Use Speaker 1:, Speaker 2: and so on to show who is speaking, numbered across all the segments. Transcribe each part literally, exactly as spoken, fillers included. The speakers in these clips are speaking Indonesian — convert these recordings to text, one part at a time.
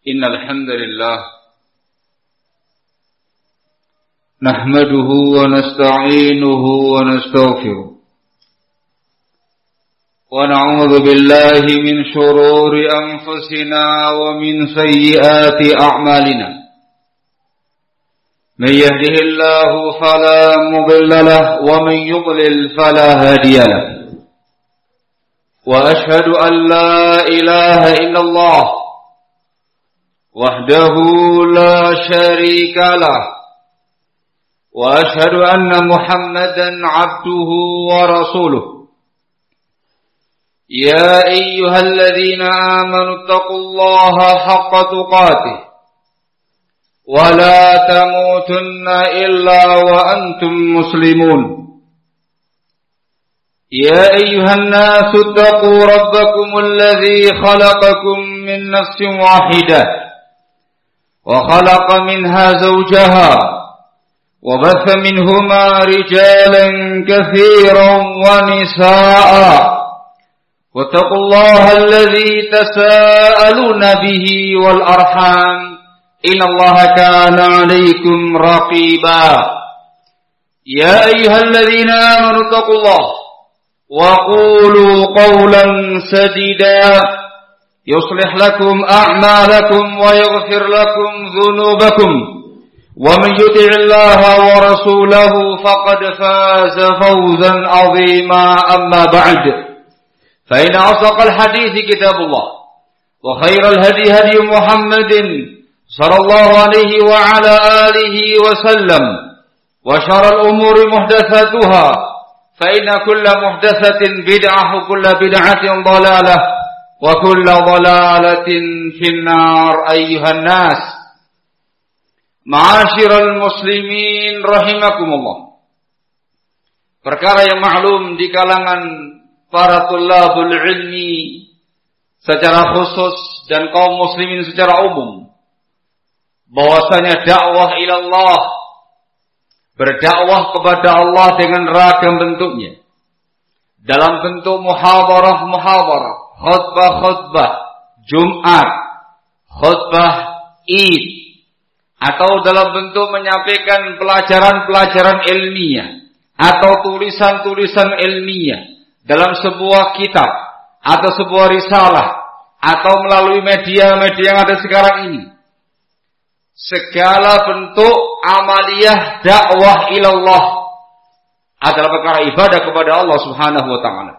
Speaker 1: إن الحمد لله نحمده ونستعينه ونستغفره ونعوذ بالله من شرور أنفسنا ومن سيئات أعمالنا من يهده الله فلا مضل له ومن يضلل فلا هادي له وأشهد أن لا إله إلا الله وحده لا شريك له وأشهد أن محمدا عبده ورسوله يا أيها الذين آمنوا اتقوا الله حق تقاته ولا تموتن إلا وأنتم مسلمون يا أيها الناس اتقوا ربكم الذي خلقكم من نفس واحدة وخلق منها زوجها وبث منهما رجالا كثيرا ونساء واتقوا الله الذي تساءلون به والأرحام إن الله كان عليكم رقيبا يا أيها الذين آمنوا اتقوا الله وقولوا قولا سديدا يصلح لكم أعمالكم ويغفر لكم ذنوبكم ومن يطع الله ورسوله فقد فاز فوزا عظيما أما بعد فإن أصدق الحديث كتاب الله وخير الهدي هدي محمد صلى الله عليه وعلى آله وسلم وشر الأمور محدثاتها فإن كل محدثة بدعة وكل بدعة ضلالة وكل ضلالة في النار أيها الناس Ma'asyiral muslimin rahimakumullah. Perkara yang maklum di kalangan para tullabul ilmi secara khusus dan kaum muslimin secara umum, bahwasanya dakwah ilallah, berdakwah kepada Allah dengan ragam bentuknya, dalam bentuk muhadarah-muhadarah, khutbah-khutbah Jumat, khutbah Id, atau dalam bentuk menyampaikan pelajaran-pelajaran ilmiah atau tulisan-tulisan ilmiah dalam sebuah kitab atau sebuah risalah atau melalui media-media yang ada sekarang ini. Segala bentuk amaliyah dakwah ilallah adalah perkara ibadah kepada Allah Subhanahu wa taala.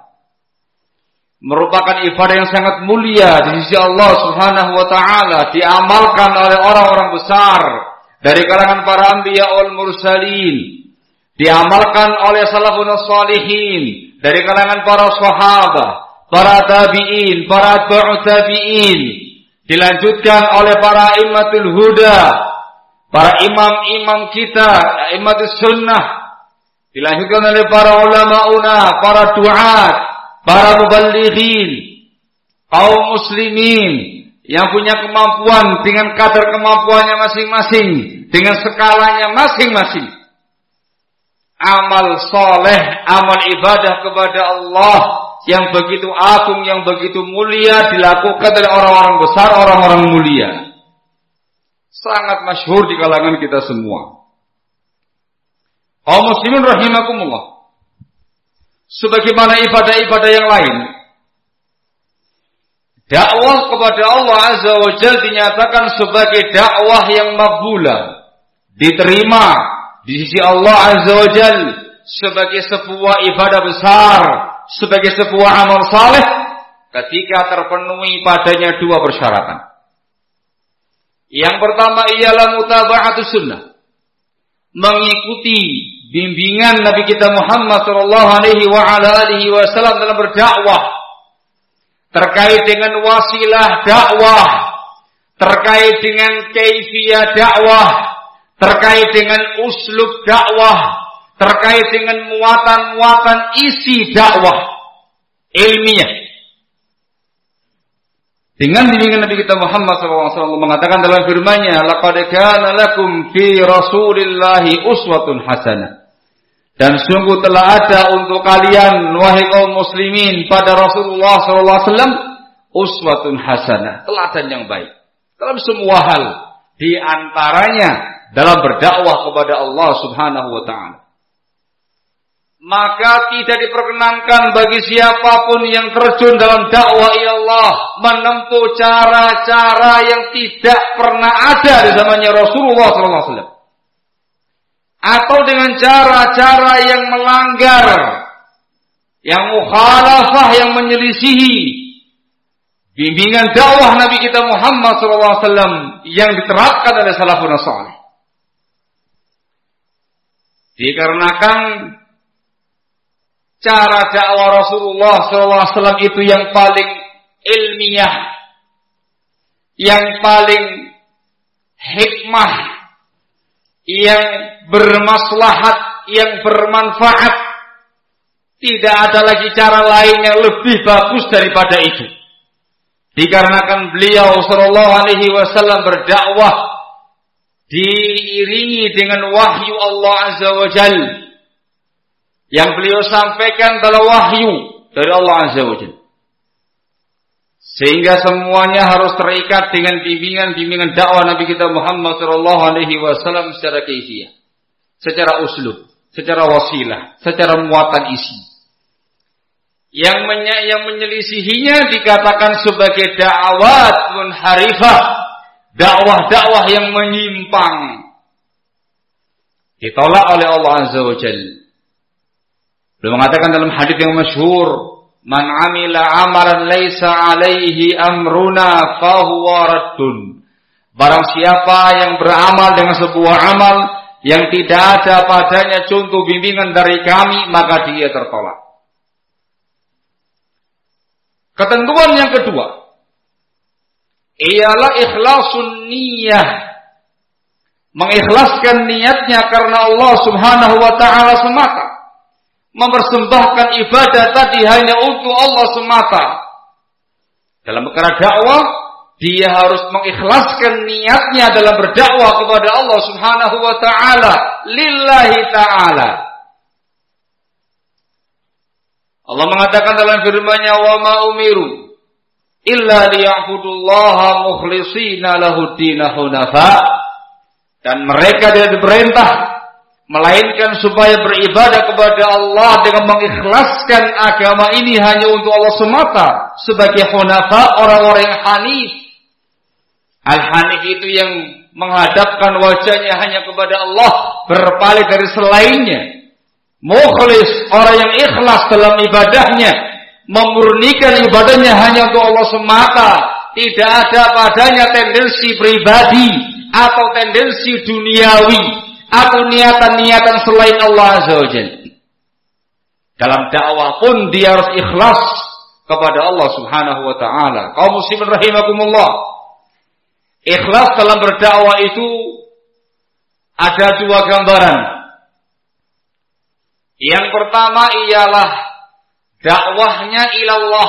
Speaker 1: Merupakan ibadah yang sangat mulia di sisi Allah Subhanahu wa taala, diamalkan oleh orang-orang besar dari kalangan para anbiya wal mursalin, diamalkan oleh salafun shalihin dari kalangan para sahabat, para tabi'in, para atba'ut tabi'in, dilanjutkan oleh para immatul huda, para imam-imam kita, immatus sunnah, dilanjutkan oleh para ulamauna, para duat, para muballighin, kaum muslimin yang punya kemampuan dengan kadar kemampuannya masing-masing, dengan skalanya masing-masing. Amal soleh, amal ibadah kepada Allah yang begitu agung, yang begitu mulia dilakukan oleh orang-orang besar, orang-orang mulia. Sangat masyhur di kalangan kita semua. Kaum muslimin rahimakumullah. Sebagaimana ibadah-ibadah yang lain, dakwah kepada Allah Azza wa Jalla dinyatakan sebagai dakwah yang maqbulah, diterima di sisi Allah Azza wa Jalla sebagai sebuah ibadah besar, sebagai sebuah amal saleh ketika terpenuhi padanya dua persyaratan. Yang pertama ialah mutaba'atus sunnah, mengikuti bimbingan Nabi kita Muhammad sallallahu alaihi wa ala alihi wasallam dalam berdakwah, terkait dengan wasilah dakwah, terkait dengan kaifiyah dakwah, terkait dengan uslub dakwah, terkait dengan muatan-muatan isi dakwah ilmiah. Dengan bimbingan Nabi kita Muhammad sallallahu alaihi wasallam mengatakan dalam firman-Nya, laqad kana lakum fi Rasulillahi uswatun hasanah. Dan sungguh telah ada untuk kalian, wahai kaum muslimin, pada Rasulullah sallallahu alaihi wasallam uswatun hasanah, teladan yang baik, dalam semua hal, di antaranya dalam berdakwah kepada Allah Subhanahu wa taala. Maka tidak diperkenankan bagi siapapun yang terjun dalam dakwah ilallah menempuh cara-cara yang tidak pernah ada di zamannya Rasulullah sallallahu alaihi wasallam, atau dengan cara-cara yang melanggar, yang mukhalafah, yang menyelisihi bimbingan dakwah Nabi kita Muhammad sallallahu alaihi wasallam yang diterapkan oleh salafun salih. Dikarenakan cara dakwah Rasulullah sallallahu alaihi wasallam itu yang paling ilmiah, yang paling hikmah, yang bermaslahat, yang bermanfaat. Tidak ada lagi cara lain yang lebih bagus daripada itu. Dikarenakan beliau sallallahu alaihi wasallam berdakwah diiringi dengan wahyu Allah azza wa jalla. Yang beliau sampaikan adalah wahyu dari Allah azza wa jalla. Sehingga semuanya harus terikat dengan bimbingan-bimbingan dakwah Nabi kita Muhammad sallallahu alaihi wasallam secara kaifiyah, secara uslub, secara wasilah, secara muatan isi. Yang menya- yang menyelisihinya dikatakan sebagai da'wat munharifah, dakwah-dakwah yang menyimpang, ditolak oleh Allah azza wa jalla. Beliau mengatakan dalam hadis yang masyhur, "Man 'amila 'amalan laisa 'alaihi amruna fahuwa raddun." Barang siapa yang beramal dengan sebuah amal yang tidak ada padanya contoh bimbingan dari kami, maka dia tertolak. Ketentuan yang kedua ialah ikhlasun niyah. Mengikhlaskan niatnya karena Allah Subhanahu wa taala semata. Mempersembahkan ibadah tadi hanya untuk Allah semata. Dalam perkara dakwah, dia harus mengikhlaskan niatnya dalam berdakwah kepada Allah Subhanahu wa taala, lillahi taala. Allah mengatakan dalam firman-Nya, "Wa ma umiru illa liya'budullaha mukhlishina lahud-din hunafa." Dan mereka tidak diperintah melainkan supaya beribadah kepada Allah dengan mengikhlaskan agama ini hanya untuk Allah semata, sebagai hunafa, orang-orang yang hanif. Al-hanif itu yang menghadapkan wajahnya hanya kepada Allah, berpaling dari selainnya. Mukhlis, orang yang ikhlas dalam ibadahnya, memurnikan ibadahnya hanya untuk Allah semata, tidak ada padanya tendensi pribadi atau tendensi duniawi atau niatan-niatan selain Allah azza wa jalla. Dalam dakwah pun dia harus ikhlas kepada Allah Subhanahu wa taala. Kaum muslimin rahimakumullah. Ikhlas dalam berdakwah itu ada dua gambaran. Yang pertama ialah dakwahnya ilallah.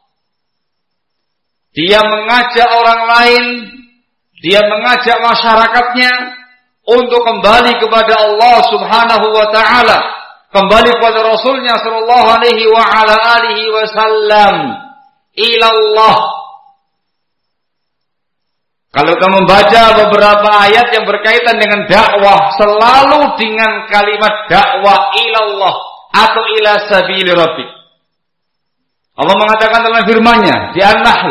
Speaker 1: Dia mengajak orang lain, dia mengajak masyarakatnya untuk kembali kepada Allah Subhanahu wa taala, kembali kepada Rasulnya sallallahu alaihi wa ala alihi wasallam, ilallah. Kalau kita membaca beberapa ayat yang berkaitan dengan dakwah, selalu dengan kalimat dakwah ilallah atau ila sabili rabbik. Allah mengatakan dalam firman-Nya di An-Nahl,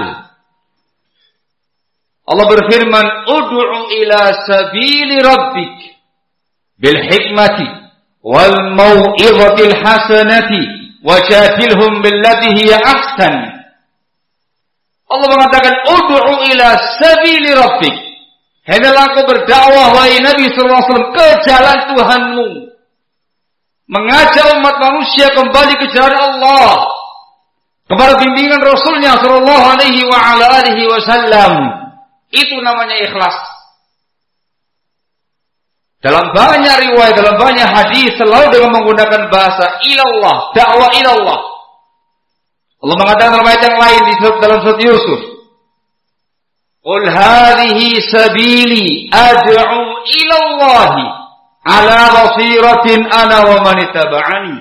Speaker 1: Allah berfirman, "Ud'u ila sabili rabbik bil hikmati wal mau'izatil hasanati wajadilhum billati hiya ahsan." Allah mengatakan, "Ud'u ila sabili rabbik." Hendaklah kau berdakwah wahai Nabi sallallahu alaihi wasallam ke jalan Tuhanmu. Mengajak umat manusia kembali ke jalan Allah, kepada bimbingan Rasulnya sallallahu alaihi wa ala alihi wasallam. Itu namanya ikhlas. Dalam banyak riwayat, dalam banyak hadis selalu dengan menggunakan bahasa ilallah, dakwah ilallah. Allah mengatakan dalam ayat yang lain di dalam surat Yusuf, "Qul hadhihi sabili ad'u ila Allah ala basiratin ana wa man ittaba'ani."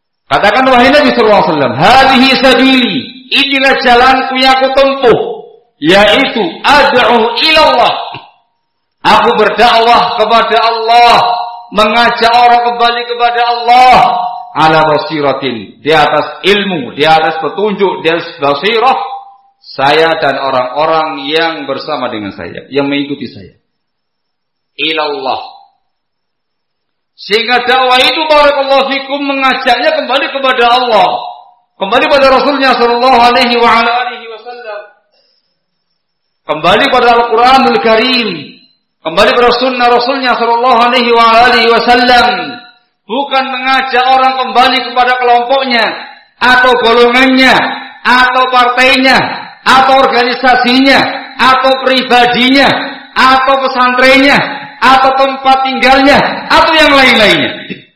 Speaker 1: Katakan wahai Nabi sallallahu alaihi wasallam, "Hadhihi sabili, inilah jalanku yang aku tempuh. yaitu ad'u ilallah. Aku berdakwah kepada Allah, mengajak orang kembali kepada Allah ala basiratin, di atas ilmu, di atas petunjuk, di atas basirah, saya dan orang-orang yang bersama dengan saya, yang mengikuti saya. Ilallah. Sehingga dakwah itu barakallahu fikum mengajaknya kembali kepada Allah, kembali pada Rasulnya sallallahu alaihi wa ala alihi wasallam, kembali pada Al-Qur'anul Karim, kembali pada sunnah Rasulnya sallallahu alaihi wa ala alihi wasallam. Bukan mengajak orang kembali kepada kelompoknya, atau golongannya, atau partainya, atau organisasinya, atau pribadinya, atau pesantrennya, atau tempat tinggalnya, atau yang lain-lainnya.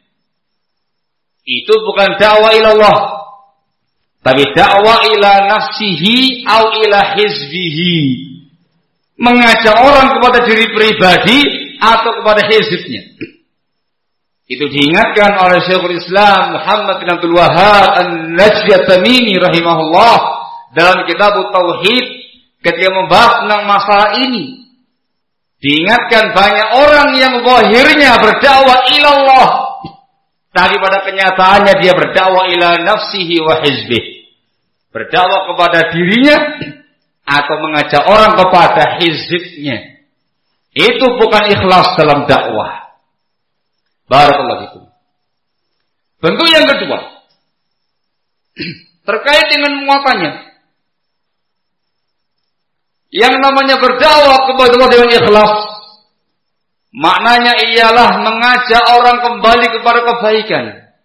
Speaker 1: Itu bukan dakwah ilallah, tapi dakwah ila nafsihi au ila hizbihi. Mengajak orang kepada diri pribadi atau kepada hizbnya. Itu diingatkan oleh Syekhul Islam Muhammad bin Abdul Wahhab An-Najdi At-Tamimi rahimahullah dalam kitab Tauhid ketika membahas tentang masalah ini. Diingatkan banyak orang yang zahirnya berdakwah ilallah, tapi pada kenyataannya dia berdakwah ila nafsihi wa hizbih. Berdakwah kepada dirinya atau mengajak orang kepada hizbnya. Itu bukan ikhlas dalam dakwah. Barakallahu fikum. Bentuk yang kedua terkait dengan muatannya. Yang namanya berdakwah kepada Allah dengan ikhlas, maknanya ialah mengajak orang kembali kepada kebaikan,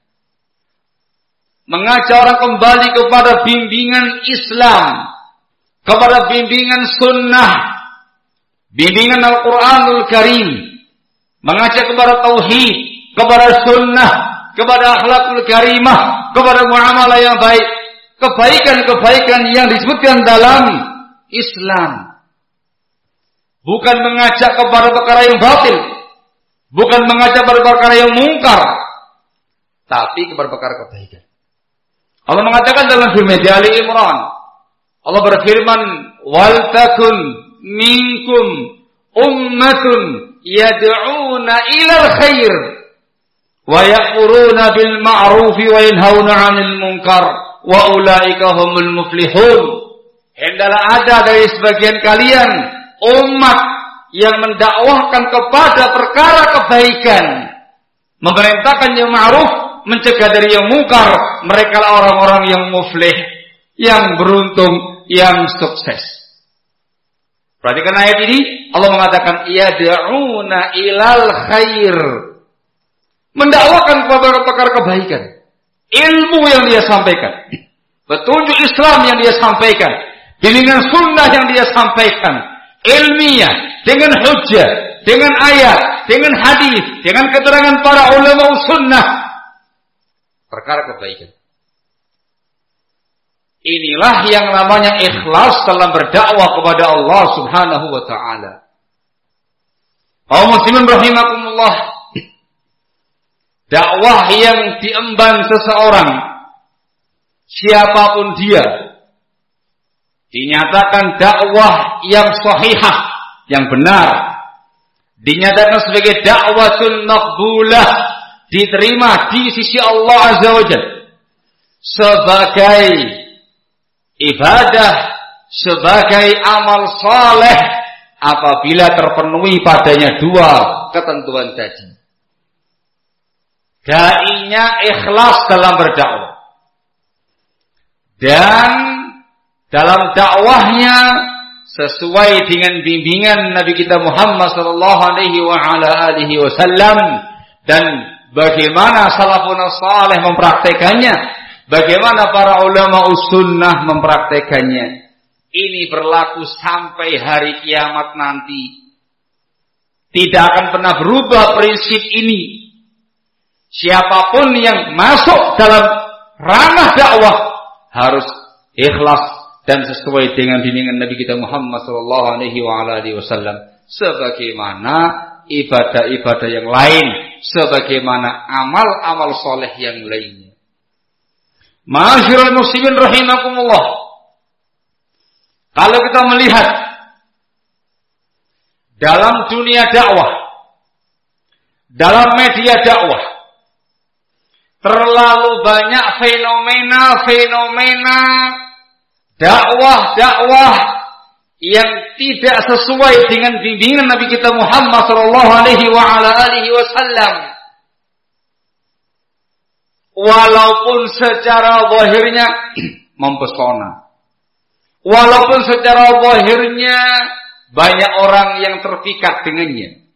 Speaker 1: mengajak orang kembali kepada bimbingan Islam, kepada bimbingan sunnah, bimbingan Al-Quranul Karim, mengajak kepada tauhid, kepada sunnah, kepada akhlakul karimah, kepada muamalah yang baik, kebaikan-kebaikan yang disebutkan dalam Islam. Bukan mengajak kepada perkara yang batil, bukan mengajak kepada perkara yang mungkar, tapi kepada perkara kebaikan. Allah mengatakan dalam firman Ali Imran, Allah berfirman, "Wal takun minkum ummatun yad'una ilal khair wa ya'muruna bil ma'ruf wa yanhauna 'anil munkar wa ulaika humul muflihun." Hendaklah ada dari sebagian kalian umat yang mendakwahkan kepada perkara kebaikan, memerintahkan yang ma'ruf, mencegah dari yang mungkar. Mereka lah orang-orang yang muflih, yang beruntung, yang sukses. Perhatikan ayat ini, Allah mengatakan yad'una ilal khair, mendakwakan kepada perkara kebaikan, ilmu yang dia sampaikan, petunjuk Islam yang dia sampaikan, dengan sunnah yang dia sampaikan, ilmiah, dengan hujjah, dengan ayat, dengan hadis, dengan keterangan para ulama sunnah, perkara kebaikan. Inilah yang namanya ikhlas dalam berdakwah kepada Allah Subhanahu wa taala. Kaum muslimin rahimakumullah, dakwah yang diemban seseorang, siapapun dia, dinyatakan dakwah yang sahihah, yang benar, dinyatakan sebagai dakwatun maqbulah, diterima di sisi Allah Azza wa Jalla sebagai ibadah, sebagai amal saleh apabila terpenuhi padanya dua ketentuan tadi. Dai-nya ikhlas dalam berdakwah, dan dalam dakwahnya sesuai dengan bimbingan Nabi kita Muhammad sallallahu alaihi wa ala alihi wasallam, dan bagaimana salafun saleh mempraktekannya, bagaimana para ulama sunnah mempraktekannya. Ini berlaku sampai hari kiamat nanti. Tidak akan pernah berubah prinsip ini. Siapapun yang masuk dalam ranah dakwah harus ikhlas dan sesuai dengan bimbingan Nabi kita Muhammad sallallahu alaihi wasallam, sebagaimana ibadah-ibadah yang lain, sebagaimana amal-amal soleh yang lainnya. Ma'asyiral muslimin rahimakumullah, Kalau kita melihat dalam dunia dakwah, dalam media dakwah, terlalu banyak fenomena-fenomena dakwah-dakwah yang tidak sesuai dengan bimbingan Nabi kita Muhammad sallallahu alaihi wa ala alihi wasallam. Walaupun secara zahirnya mempesona, walaupun secara zahirnya banyak orang yang terpikat dengannya.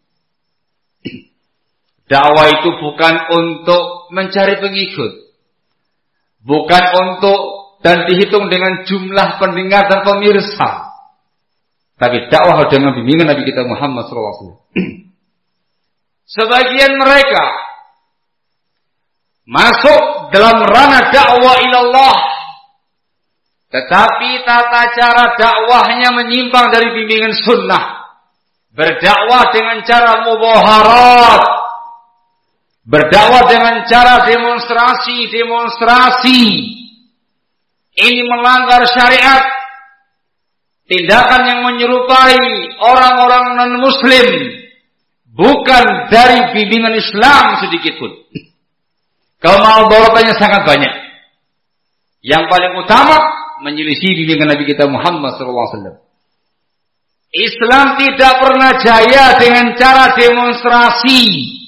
Speaker 1: Dakwah itu bukan untuk mencari pengikut, bukan untuk dan dihitung dengan jumlah pendengar dan pemirsa, tapi dakwah dengan bimbingan Nabi kita Muhammad sallallahu alaihi wasallam. Sebagian mereka masuk dalam ranah dakwah ilallah, tetapi tata cara dakwahnya menyimpang dari bimbingan sunnah. Berdakwah dengan cara mubaharat, berdakwah dengan cara demonstrasi-demonstrasi. Ini melanggar syariat, tindakan yang menyerupai orang-orang non-muslim, bukan dari bimbingan Islam sedikit pun. Kemalborotannya sangat banyak. Yang paling utama menyelisih bimbingan Nabi kita Muhammad sallallahu alaihi wasallam. Islam tidak pernah jaya dengan cara demonstrasi.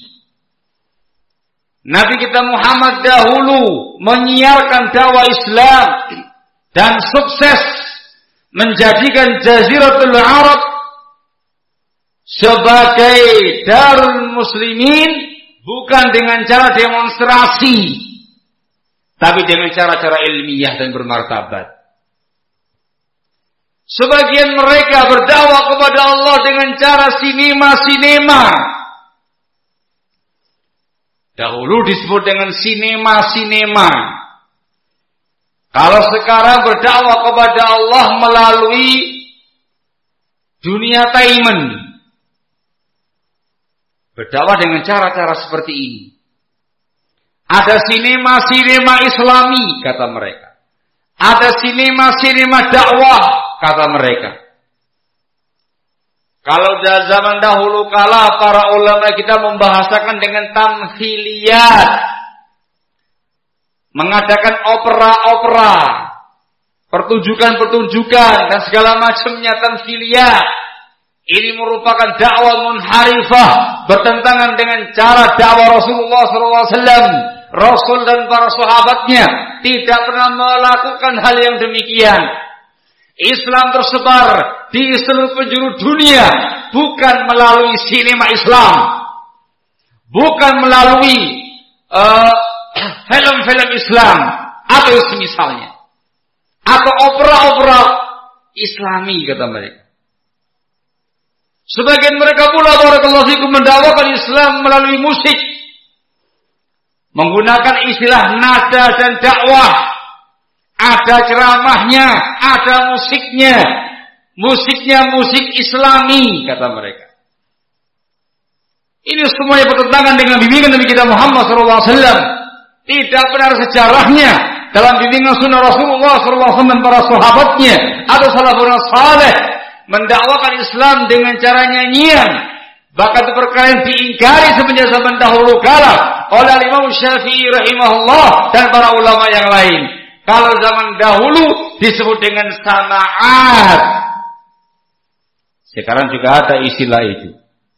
Speaker 1: Nabi kita Muhammad dahulu menyiarkan dakwah Islam dan sukses menjadikan Jaziratul Arab sebagai darul muslimin, bukan dengan cara demonstrasi, tapi dengan cara-cara ilmiah dan bermartabat. Sebagian mereka berdakwah kepada Allah dengan cara sinema-sinema. Dahulu disebut dengan sinema-sinema. Kalau sekarang berdakwah kepada Allah melalui dunia taimen, berdakwah dengan cara-cara seperti ini. Ada sinema-sinema Islami, kata mereka. Ada sinema-sinema dakwah, kata mereka. Kalau dah zaman dahulu kala para ulama kita membahasakan dengan tamthiliyat, mengadakan opera-opera, pertunjukan-pertunjukan dan segala macamnya tamthiliyat. Ini merupakan dakwah munharifah, bertentangan dengan cara dakwah Rasulullah sallallahu alaihi wasallam. Rasul dan para sahabatnya tidak pernah melakukan hal yang demikian. Islam tersebar di seluruh penjuru dunia bukan melalui sinema Islam, bukan melalui uh, film-film Islam atau semisalnya, atau opera-opera Islami, kata mereka. Sebagian mereka pula barakallahu fikum mendakwakan Islam melalui musik, menggunakan istilah nada dan dakwah. Ada ceramahnya, ada musiknya. Musiknya musik Islami, kata mereka. Ini semuanya bertentangan dengan bimbingan Nabi kita Muhammad sallallahu alaihi wasallam. Tidak benar sejarahnya dalam bimbingan sunnah Rasulullah sallallahu alaihi wasallam dan para sahabatnya atau salafun saleh mendakwakan Islam dengan cara nyanyian. Bahkan itu perkara yang diingkari semenjak zaman dahulu kala oleh Imam Syafi'i rahimahullah dan para ulama yang lain. Kalau zaman dahulu disebut dengan sama'at, sekarang juga ada istilah itu.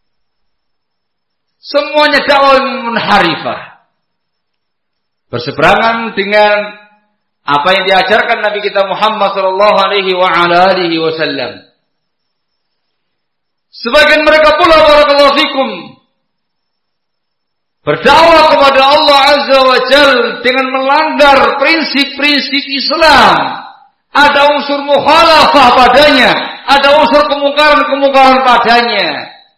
Speaker 1: Semuanya dakwah munharifah, berseberangan dengan apa yang diajarkan Nabi kita Muhammad sallallahu alaihi wa ala alihi wasallam. Sebagian mereka pula barakallahu fikum berdakwah kepada Allah Azza wa Jalla dengan melanggar prinsip-prinsip Islam. Ada unsur mukhalafah padanya, ada unsur kemungkaran-kemungkaran padanya.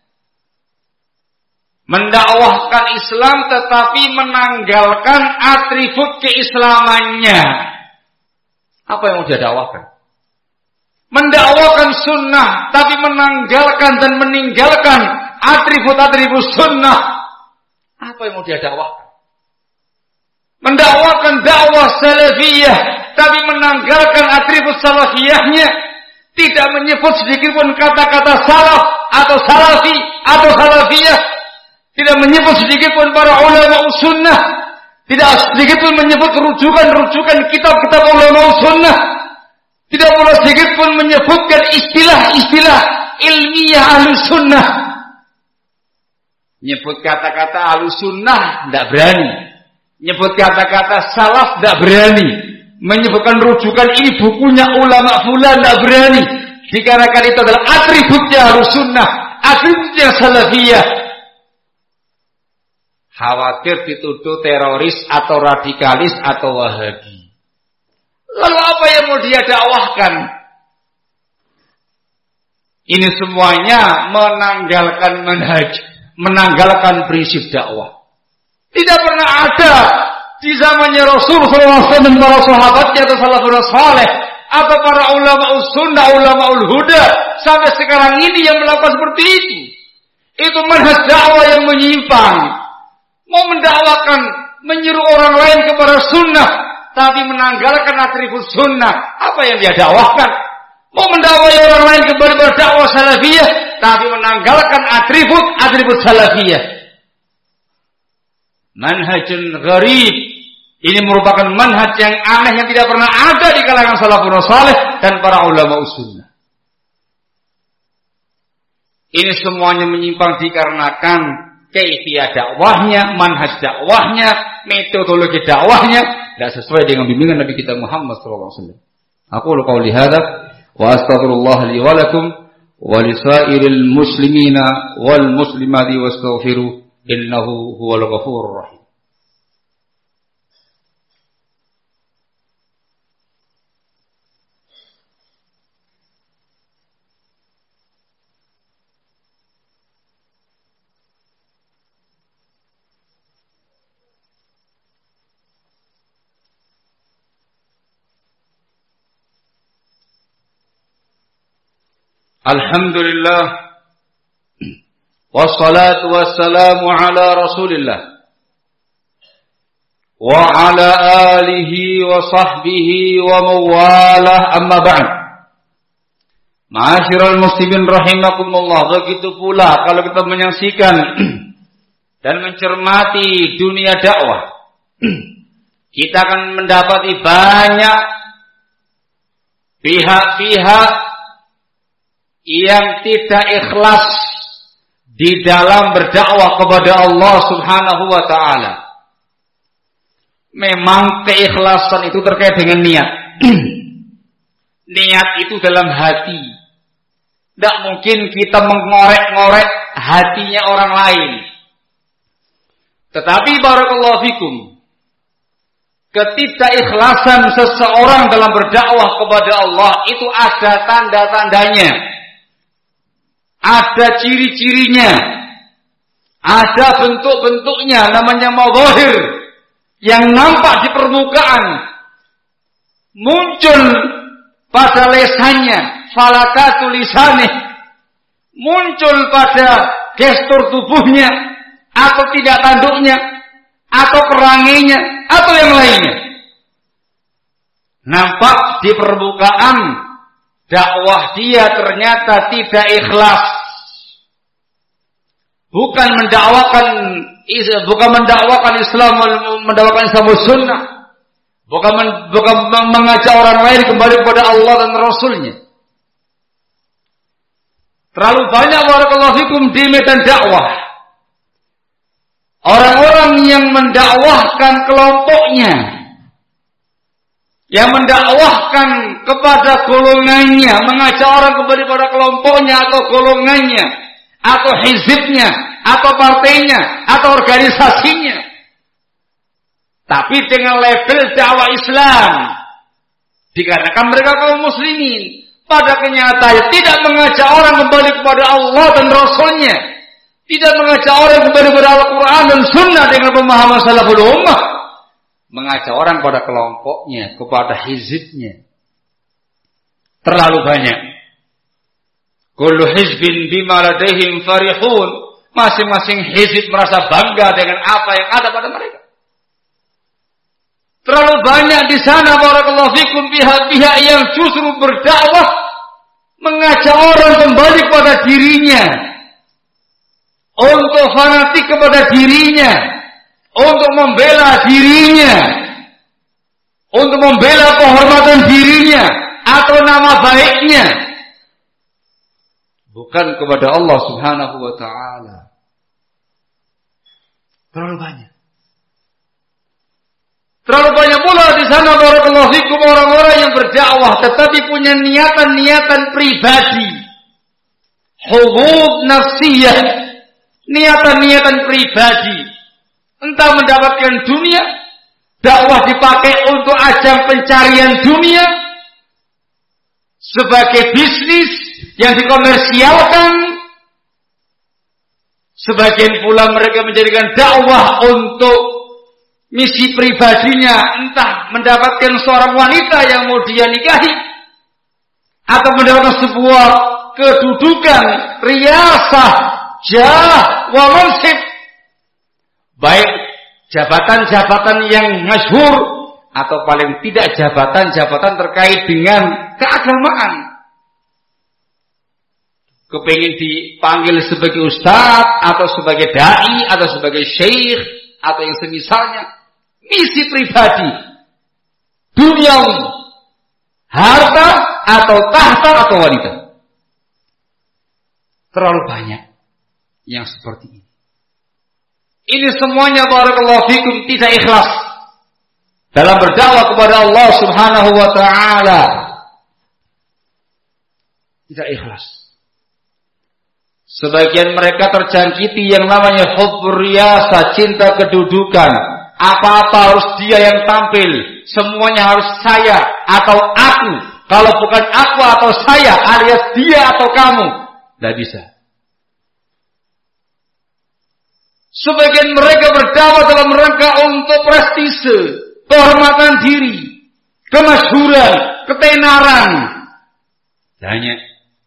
Speaker 1: Mendakwahkan Islam tetapi menanggalkan atribut keislamannya. Apa yang mau dia dakwahkan? Mendakwakan sunnah tapi menanggalkan dan meninggalkan atribut-atribut sunnah. Apa yang mau dia dakwahkan? Mendakwakan dakwah salafiyah tapi menanggalkan atribut salafiyahnya, tidak menyebut sedikit pun kata-kata salaf atau salafi atau salafiyah, tidak menyebut sedikit pun para ulama sunnah, tidak sedikit pun menyebut rujukan-rujukan kitab-kitab ulama sunnah, tidak pula sedikit pun menyebutkan istilah-istilah ilmiah ahlu sunnah. Nyebut kata-kata ahlu sunnah tidak berani, nyebut kata-kata salaf tidak berani, menyebutkan rujukan ini bukunya ulama fulan tidak berani, dikarenakan itu adalah atributnya harus sunnah, atributnya salafiyah. Khawatir dituduh teroris atau radikalis atau wahabi. Lalu apa yang mau dia dakwahkan? Ini semuanya menanggalkan manhaj, menanggalkan prinsip dakwah. Tidak pernah ada di zamannya Rasul sallallahu alaihi wasallam dan para sahabatnya atau salafus saleh atau para ulama sunnah, ulama ul-huda sampai sekarang ini yang melakukan seperti itu. Itu manhaj dakwah yang menyimpang. Mau mendakwakan, menyuruh orang lain kepada sunnah, tapi menanggalkan atribut sunnah. Apa yang dia dakwahkan? Mau mendakwai orang lain kepada dakwah salafiyah, tapi menanggalkan atribut atribut salafiyah. Manhajun gharib. Ini merupakan manhaj yang aneh yang tidak pernah ada di kalangan salafun saleh dan para ulama sunnah. Ini semuanya menyimpang dikarenakan kaifiyah dakwahnya, manhaj dakwahnya, metodologi dakwahnya tidak sesuai dengan bimbingan Nabi kita Muhammad sallallahu alaihi wasallam. Aku qauli hadza wa astaghfirullah li wa lakum wa lisairil muslimina wal muslimati wastaghfiru innahu huwal ghafurur rahim. Alhamdulillah wassalatu wassalamu ala Rasulillah wa ala alihi wa sahbihi wa mawalah, amma ba'd. Ma'asyiral muslimin rahimakumullah, begitu pula kalau kita menyaksikan dan mencermati dunia dakwah, kita akan mendapati banyak pihak-pihak yang tidak ikhlas di dalam berdakwah kepada Allah Subhanahu wa taala. Memang keikhlasan itu terkait dengan niat. Niat itu dalam hati. Tidak mungkin kita mengorek-ngorek hatinya orang lain. Tetapi barakallahu fikum, ketidakikhlasan seseorang dalam berdakwah kepada Allah itu ada tanda-tandanya. Ada ciri-cirinya, ada bentuk-bentuknya, namanya madzahir yang nampak di permukaan, muncul pada lesannya, falakatul lisanih, muncul pada gestur tubuhnya, atau tidak tanduknya, atau peranginya, atau yang lainnya. Nampak di permukaan dakwah dia ternyata tidak ikhlas. Bukan mendakwakan bukan mendakwakan Islam, mendakwakan Islam sunnah. Bukan men, bukan mengajak orang lain kembali kepada Allah dan Rasulnya. Terlalu banyak barakallahu fikum di medan dakwah orang-orang yang mendakwahkan kelompoknya, yang mendakwahkan kepada golongannya, mengajak orang kembali pada kelompoknya atau golongannya, atau hizibnya, atau partainya, atau organisasinya, tapi dengan label dakwah Islam, dikarenakan mereka kaum muslimin. Pada kenyataannya tidak mengajak orang kembali kepada Allah dan Rasulnya, tidak mengajak orang kembali kepada Al-Quran dan Sunnah dengan pemahaman salaful ummah, mengajak orang pada kelompoknya, kepada hizibnya. Terlalu banyak. Kullu hizbin bima ladaihim farihun. Masing-masing hizib merasa bangga dengan apa yang ada pada mereka. Terlalu banyak di sana barakallahu fikum pihak-pihak yang justru berdakwah mengajak orang kembali kepada dirinya, untuk fanatik kepada dirinya, untuk membela dirinya, untuk membela kehormatan dirinya atau nama baiknya, bukan kepada Allah Subhanahu wa taala. Terlalu banyak. Terlalu banyak pula di sana barakallahu fikum orang-orang yang berdakwah tetapi punya niatan-niatan pribadi. Hubub nafsiyah, niatan-niatan pribadi. Entah mendapatkan dunia, dakwah dipakai untuk ajang pencarian dunia, sebagai bisnis yang dikomersialkan. Sebagian pula mereka menjadikan dakwah untuk misi pribadinya, entah mendapatkan seorang wanita yang mau dia nikahi, atau mendapatkan sebuah kedudukan, riasah, jah, wa mansib, baik jabatan-jabatan yang masyhur atau paling tidak jabatan-jabatan terkait dengan keagamaan. Kepingin dipanggil sebagai ustaz atau sebagai dai atau sebagai syekh atau yang semisalnya. Misi pribadi, duniawi, harta atau tahta atau wanita. Terlalu banyak yang seperti ini. Ini semuanya barakallahu fikum tidak ikhlas dalam berdakwah kepada Allah Subhanahu wa taala. Tidak ikhlas. Sebagian mereka terjangkiti yang namanya hubbur riyasa, cinta kedudukan. Apa-apa harus dia yang tampil, semuanya harus saya atau aku. Kalau bukan aku atau saya, alias dia atau kamu, tidak bisa. Sebagian mereka berdakwah dalam rangka untuk prestise, kehormatan diri, kemasyhuran, ketenaran. Hanya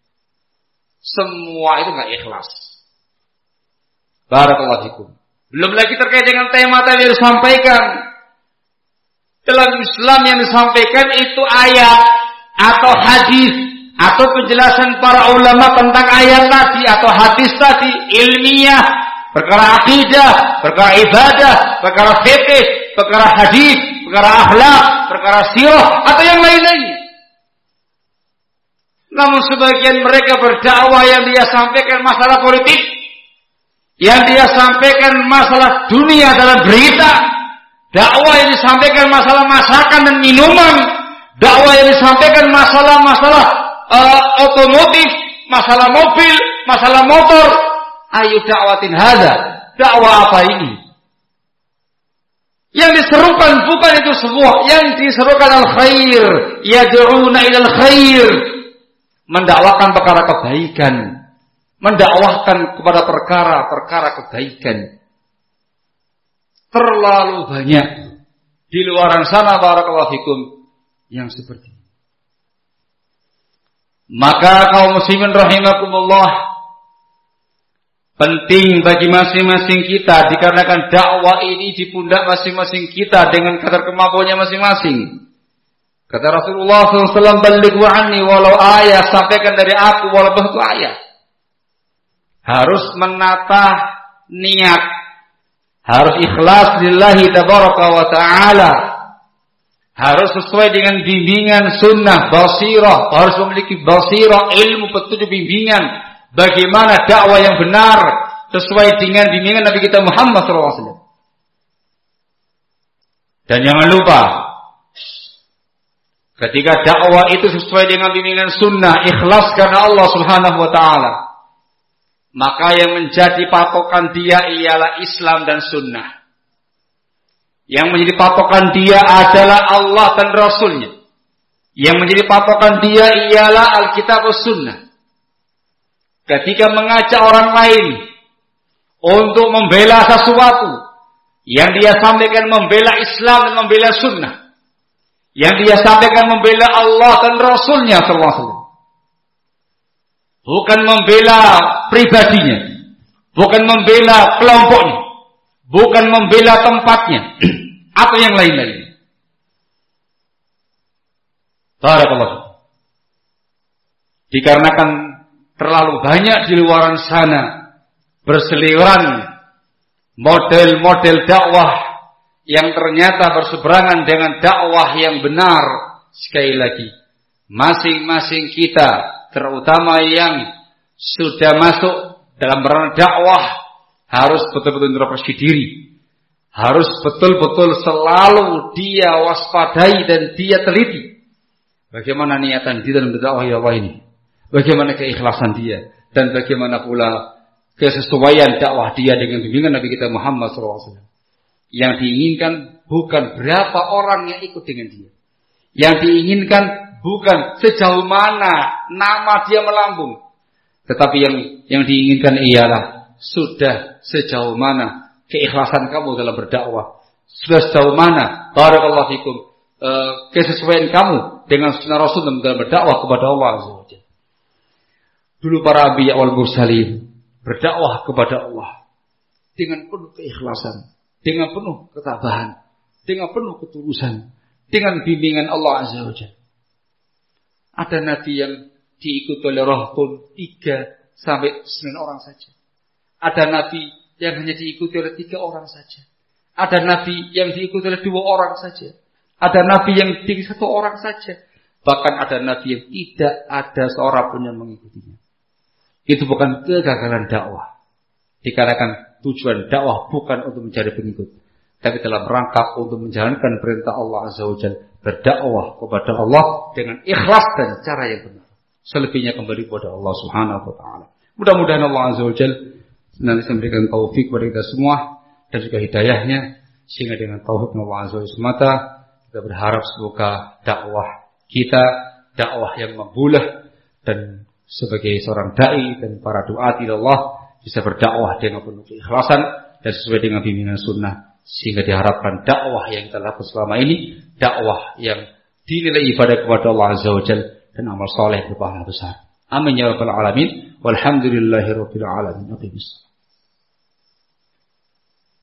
Speaker 1: semua itu enggak ikhlas. Barakallahu fikum. Belum lagi terkait dengan tema-tema yang disampaikan. Dalam Islam yang disampaikan itu ayat atau hadis atau penjelasan para ulama tentang ayat tadi atau hadis tadi, ilmiah, perkara akidah, perkara ibadah, perkara fikih, perkara hadis, perkara akhlak, perkara sirah atau yang lain-lain. Namun sebagian mereka berdakwah yang dia sampaikan masalah politik, yang dia sampaikan masalah dunia dalam berita, dakwah yang disampaikan masalah masakan dan minuman, dakwah yang disampaikan masalah-masalah uh, otomotif, masalah mobil, masalah motor. Ayo dakwatin hadza, dakwah apa ini? Yang diserukan bukan itu semua, yang diserukan al-khair, yad'una ilal khair. Mendakwakan perkara kebaikan, mendakwahkan kepada perkara-perkara kebaikan. Terlalu banyak di luar sana barakallahu fikum yang seperti ini. Maka kaum muslimin rahimakumullah, penting bagi masing-masing kita dikarenakan dakwah ini di pundak masing-masing kita dengan kadar kemampuannya masing-masing. Kata Rasulullah shallallahu alaihi wasallam, "Ballighu anni walau ayat," sampaikan dari aku walau satu ayat. Harus menata niat, harus ikhlas lillahi tabaraka wa ta'ala, harus sesuai dengan bimbingan sunnah, basirah, harus memiliki basirah, ilmu, petunjuk bimbingan bagaimana dakwah yang benar sesuai dengan bimbingan Nabi kita Muhammad shallallahu alaihi wasallam. Dan jangan lupa, ketika dakwah itu sesuai dengan bimbingan sunnah, ikhlas karena Allah Subhanahu wa taala, maka yang menjadi patokan dia ialah Islam dan sunnah. Yang menjadi patokan dia adalah Allah dan Rasulnya. Yang menjadi patokan dia ialah Alkitab dan Sunnah. Ketika mengajak orang lain untuk membela sesuatu, yang dia sampaikan membela Islam dan membela sunnah, yang dia sampaikan membela Allah dan Rasulnya sallallahu alaihi wasallam, bukan membela pribadinya, bukan membela kelompoknya, bukan membela tempatnya atau yang lain-lain. Barakallahu. Dikarenakan terlalu banyak di luar sana berseliweran model-model dakwah yang ternyata berseberangan dengan dakwah yang benar. Sekali lagi, masing-masing kita, terutama yang sudah masuk dalam ranah dakwah, harus betul-betul introspeksi diri. Harus betul-betul selalu dia waspadai dan dia teliti. Bagaimana niatan dia dalam dakwah Allah ini? Bagaimana keikhlasan dia? Dan bagaimana pula kesesuaian dakwah dia dengan bimbingan Nabi kita Muhammad shallallahu alaihi wasallam. Yang diinginkan bukan berapa orang yang ikut dengan dia. Yang diinginkan bukan sejauh mana nama dia melambung. Tetapi yang yang diinginkan ialah sudah sejauh mana keikhlasan kamu dalam berdakwah. Sudah sejauh mana barakallahu fikum uh, kesesuaian kamu dengan sunnah Rasul dalam berdakwah kepada Allah azza wa jalla. Dulu para anbiya wal mursalin berdakwah kepada Allah dengan penuh keikhlasan, dengan penuh ketabahan, dengan penuh ketulusan, dengan bimbingan Allah azza wa jalla. Ada nabi yang diikuti oleh roh pun tiga sampai sembilan orang saja. Ada nabi yang hanya diikuti oleh tiga orang saja. Ada nabi yang diikuti oleh dua orang saja. Ada nabi yang diikuti satu orang saja. Bahkan ada nabi yang tidak ada seorang pun yang mengikutinya. Itu bukan kegagalan dakwah. Dikarenakan tujuan dakwah bukan untuk mencari pengikut, tapi dalam rangka untuk menjalankan perintah Allah azza wa jalla, berdakwah kepada Allah dengan ikhlas dan cara yang benar. Selebihnya kembali kepada Allah subhanahu wa ta'ala. Mudah-mudahan Allah azza wa jalla nanti memberikan taufik kepada kita semua dan juga hidayahnya, sehingga dengan taufik Allah azza wa jalla semata kita berharap semoga dakwah kita dakwah yang membulah, dan sebagai seorang dai dan para duat ilallah bisa berdakwah dengan penuh keikhlasan dan sesuai dengan bimbingan sunnah, sehingga diharapkan dakwah yang kita lakukan selama ini dakwah yang dinilai ibadah kepada Allah azza wa jalla dan amal saleh berpahala besar. Amin ya rabbal alamin. Walhamdulillahirabbil alamin.